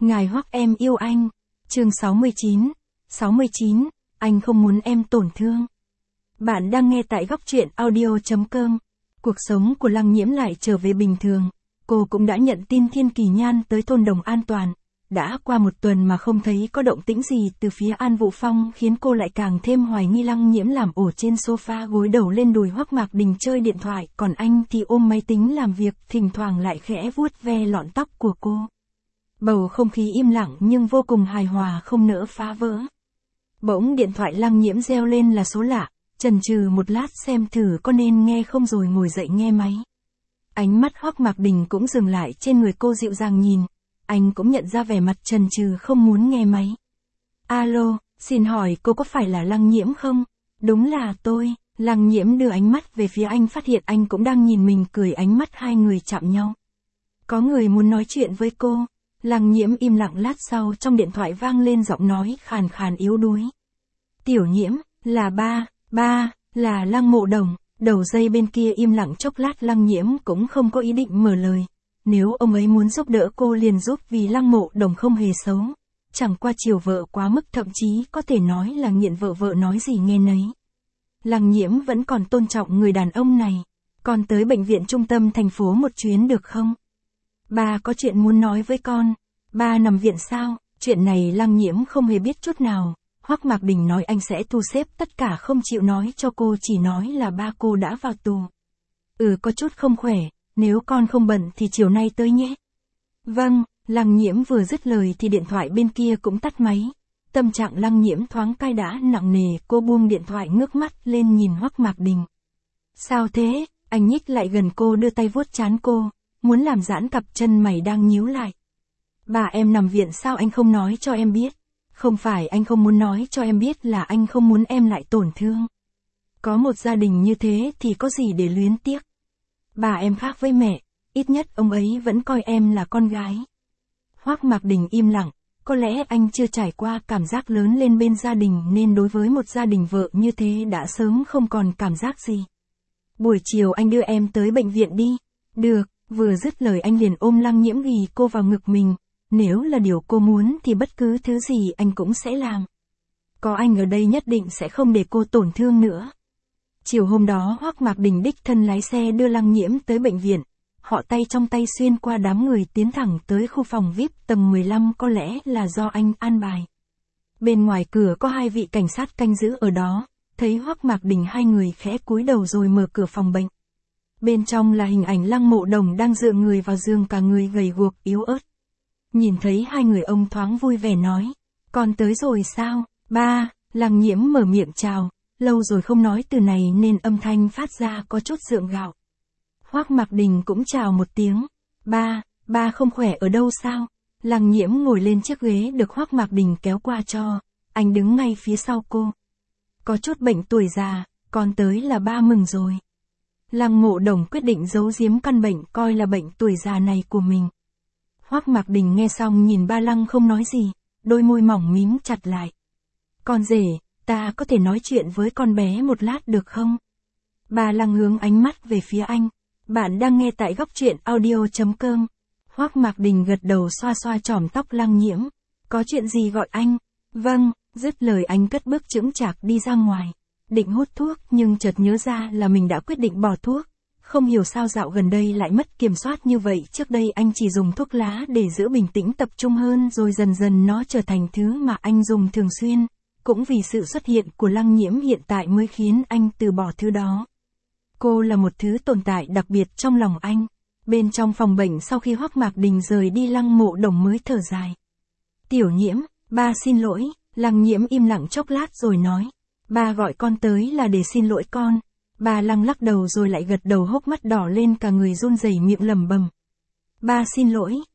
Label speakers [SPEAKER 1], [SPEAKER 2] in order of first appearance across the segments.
[SPEAKER 1] Ngài Hoắc em yêu anh. Chương 69. 69, anh không muốn em tổn thương. Bạn đang nghe tại góc truyện audio.com. Cuộc sống của Lăng Nhiễm lại trở về bình thường. Cô cũng đã nhận tin Thiên Kỳ Nhan tới thôn Đồng An toàn. Đã qua một tuần mà không thấy có động tĩnh gì từ phía An Vũ Phong, khiến cô lại càng thêm hoài nghi Lăng Nhiễm làm ổ trên sofa gối đầu lên đùi Hoắc Mạc Đình chơi điện thoại, còn anh thì ôm máy tính làm việc, thỉnh thoảng lại khẽ vuốt ve lọn tóc của cô. Bầu không khí im lặng nhưng vô cùng hài hòa, không nỡ phá vỡ. Bỗng điện thoại Lăng Nhiễm reo lên là số lạ, chần chừ một lát xem thử có nên nghe không rồi ngồi dậy nghe máy. Ánh mắt Hoắc Mạc Đình cũng dừng lại trên người cô, dịu dàng nhìn. Anh cũng nhận ra vẻ mặt chần chừ không muốn nghe máy. Alo, xin hỏi cô có phải là Lăng Nhiễm không? Đúng là tôi. Lăng Nhiễm đưa ánh mắt về phía anh, phát hiện anh cũng đang nhìn mình, cười, ánh mắt hai người chạm nhau. Có người muốn nói chuyện với cô. Lăng Nhiễm im lặng lát sau, trong điện thoại vang lên giọng nói khàn khàn yếu đuối. Tiểu Nhiễm, là ba, là Lăng Mộ Đồng. Đầu dây bên kia im lặng chốc lát, Lăng Nhiễm cũng không có ý định mở lời. Nếu ông ấy muốn giúp đỡ cô liền giúp, vì Lăng Mộ Đồng không hề xấu. Chẳng qua chiều vợ quá mức, thậm chí có thể nói là nghiện vợ, vợ nói gì nghe nấy. Lăng Nhiễm vẫn còn tôn trọng người đàn ông này. Con tới bệnh viện trung tâm thành phố một chuyến được không? Ba có chuyện muốn nói với con. Ba nằm viện sao? Chuyện này Lăng Nhiễm không hề biết chút nào. Hoắc Mạc Đình nói anh sẽ thu xếp tất cả, không chịu nói cho cô, chỉ nói là ba cô đã vào tù. Có chút không khỏe, nếu con không bận thì chiều nay tới nhé. Vâng. Lăng Nhiễm vừa dứt lời thì điện thoại bên kia cũng tắt máy. Tâm trạng Lăng Nhiễm thoáng cai đã nặng nề, cô buông điện thoại ngước mắt lên nhìn Hoắc Mạc Đình. Sao thế? Anh nhích lại gần cô, đưa tay vuốt trán cô, muốn làm giãn cặp chân mày đang nhíu lại. Bà em nằm viện sao anh không nói cho em biết? Không phải anh không muốn nói cho em biết, là anh không muốn em lại tổn thương. Có một gia đình như thế thì có gì để luyến tiếc. Bà em khác với mẹ, ít nhất ông ấy vẫn coi em là con gái. Hoắc Mạc Đình im lặng, có lẽ anh chưa trải qua cảm giác lớn lên bên gia đình nên đối với một gia đình vợ như thế đã sớm không còn cảm giác gì. Buổi chiều anh đưa em tới bệnh viện đi. Được. Vừa dứt lời anh liền ôm Lăng Nhiễm ghì cô vào ngực mình. Nếu là điều cô muốn thì bất cứ thứ gì anh cũng sẽ làm. Có anh ở đây nhất định sẽ không để cô tổn thương nữa. Chiều hôm đó Hoắc Mạc Đình đích thân lái xe đưa Lăng Nhiễm tới bệnh viện. Họ tay trong tay xuyên qua đám người tiến thẳng tới khu phòng VIP tầng 15, có lẽ là do anh an bài. Bên ngoài cửa có hai vị cảnh sát canh giữ ở đó. Thấy Hoắc Mạc Đình, hai người khẽ cúi đầu rồi mở cửa phòng bệnh. Bên trong là hình ảnh Lăng Mộ Đồng đang dựa người vào giường, cả người gầy guộc yếu ớt. Nhìn thấy hai người, ông thoáng vui vẻ nói. Con tới rồi sao? Ba. Lăng Nhiễm mở miệng chào. Lâu rồi không nói từ này nên âm thanh phát ra có chút gượng gạo. Hoắc Mạc Đình cũng chào một tiếng. Ba không khỏe ở đâu sao? Lăng Nhiễm ngồi lên chiếc ghế được Hoắc Mạc Đình kéo qua cho. Anh đứng ngay phía sau cô. Có chút bệnh tuổi già, con tới là ba mừng rồi. Lăng Mộ Đồng quyết định giấu giếm căn bệnh coi là bệnh tuổi già này của mình. Hoắc Mạc Đình nghe xong nhìn ba Lăng không nói gì, đôi môi mỏng mím chặt lại. Con rể, ta có thể nói chuyện với con bé một lát được không? Ba Lăng hướng ánh mắt về phía anh. Bạn đang nghe tại góc truyện audio.com. Hoắc Mạc Đình gật đầu, xoa xoa chòm tóc Lăng Nhiễm. Có chuyện gì gọi anh? Vâng. Dứt lời anh cất bước chững chạc đi ra ngoài. Định hút thuốc nhưng chợt nhớ ra là mình đã quyết định bỏ thuốc. Không hiểu sao dạo gần đây lại mất kiểm soát như vậy. Trước đây anh chỉ dùng thuốc lá để giữ bình tĩnh tập trung hơn, rồi dần dần nó trở thành thứ mà anh dùng thường xuyên. Cũng vì sự xuất hiện của Lăng Nhiễm hiện tại mới khiến anh từ bỏ thứ đó. Cô là một thứ tồn tại đặc biệt trong lòng anh. Bên trong phòng bệnh sau khi Hoắc Mạc Đình rời đi, Lăng Mộ Đồng mới thở dài. Tiểu Nhiễm, ba xin lỗi. Lăng Nhiễm im lặng chốc lát rồi nói. Ba gọi con tới là để xin lỗi con. Ba Lăng lắc đầu rồi lại gật đầu, hốc mắt đỏ lên, cả người run rẩy, miệng lẩm bẩm. Ba xin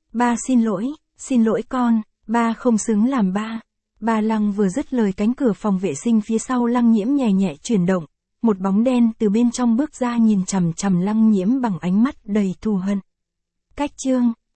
[SPEAKER 1] lỗi con, ba không xứng làm ba. Ba Lăng vừa dứt lời, cánh cửa phòng vệ sinh phía sau Lăng Nhiễm nhẹ nhẹ chuyển động. Một bóng đen từ bên trong bước ra, nhìn chằm chằm Lăng Nhiễm bằng ánh mắt đầy thù hận. Cách chương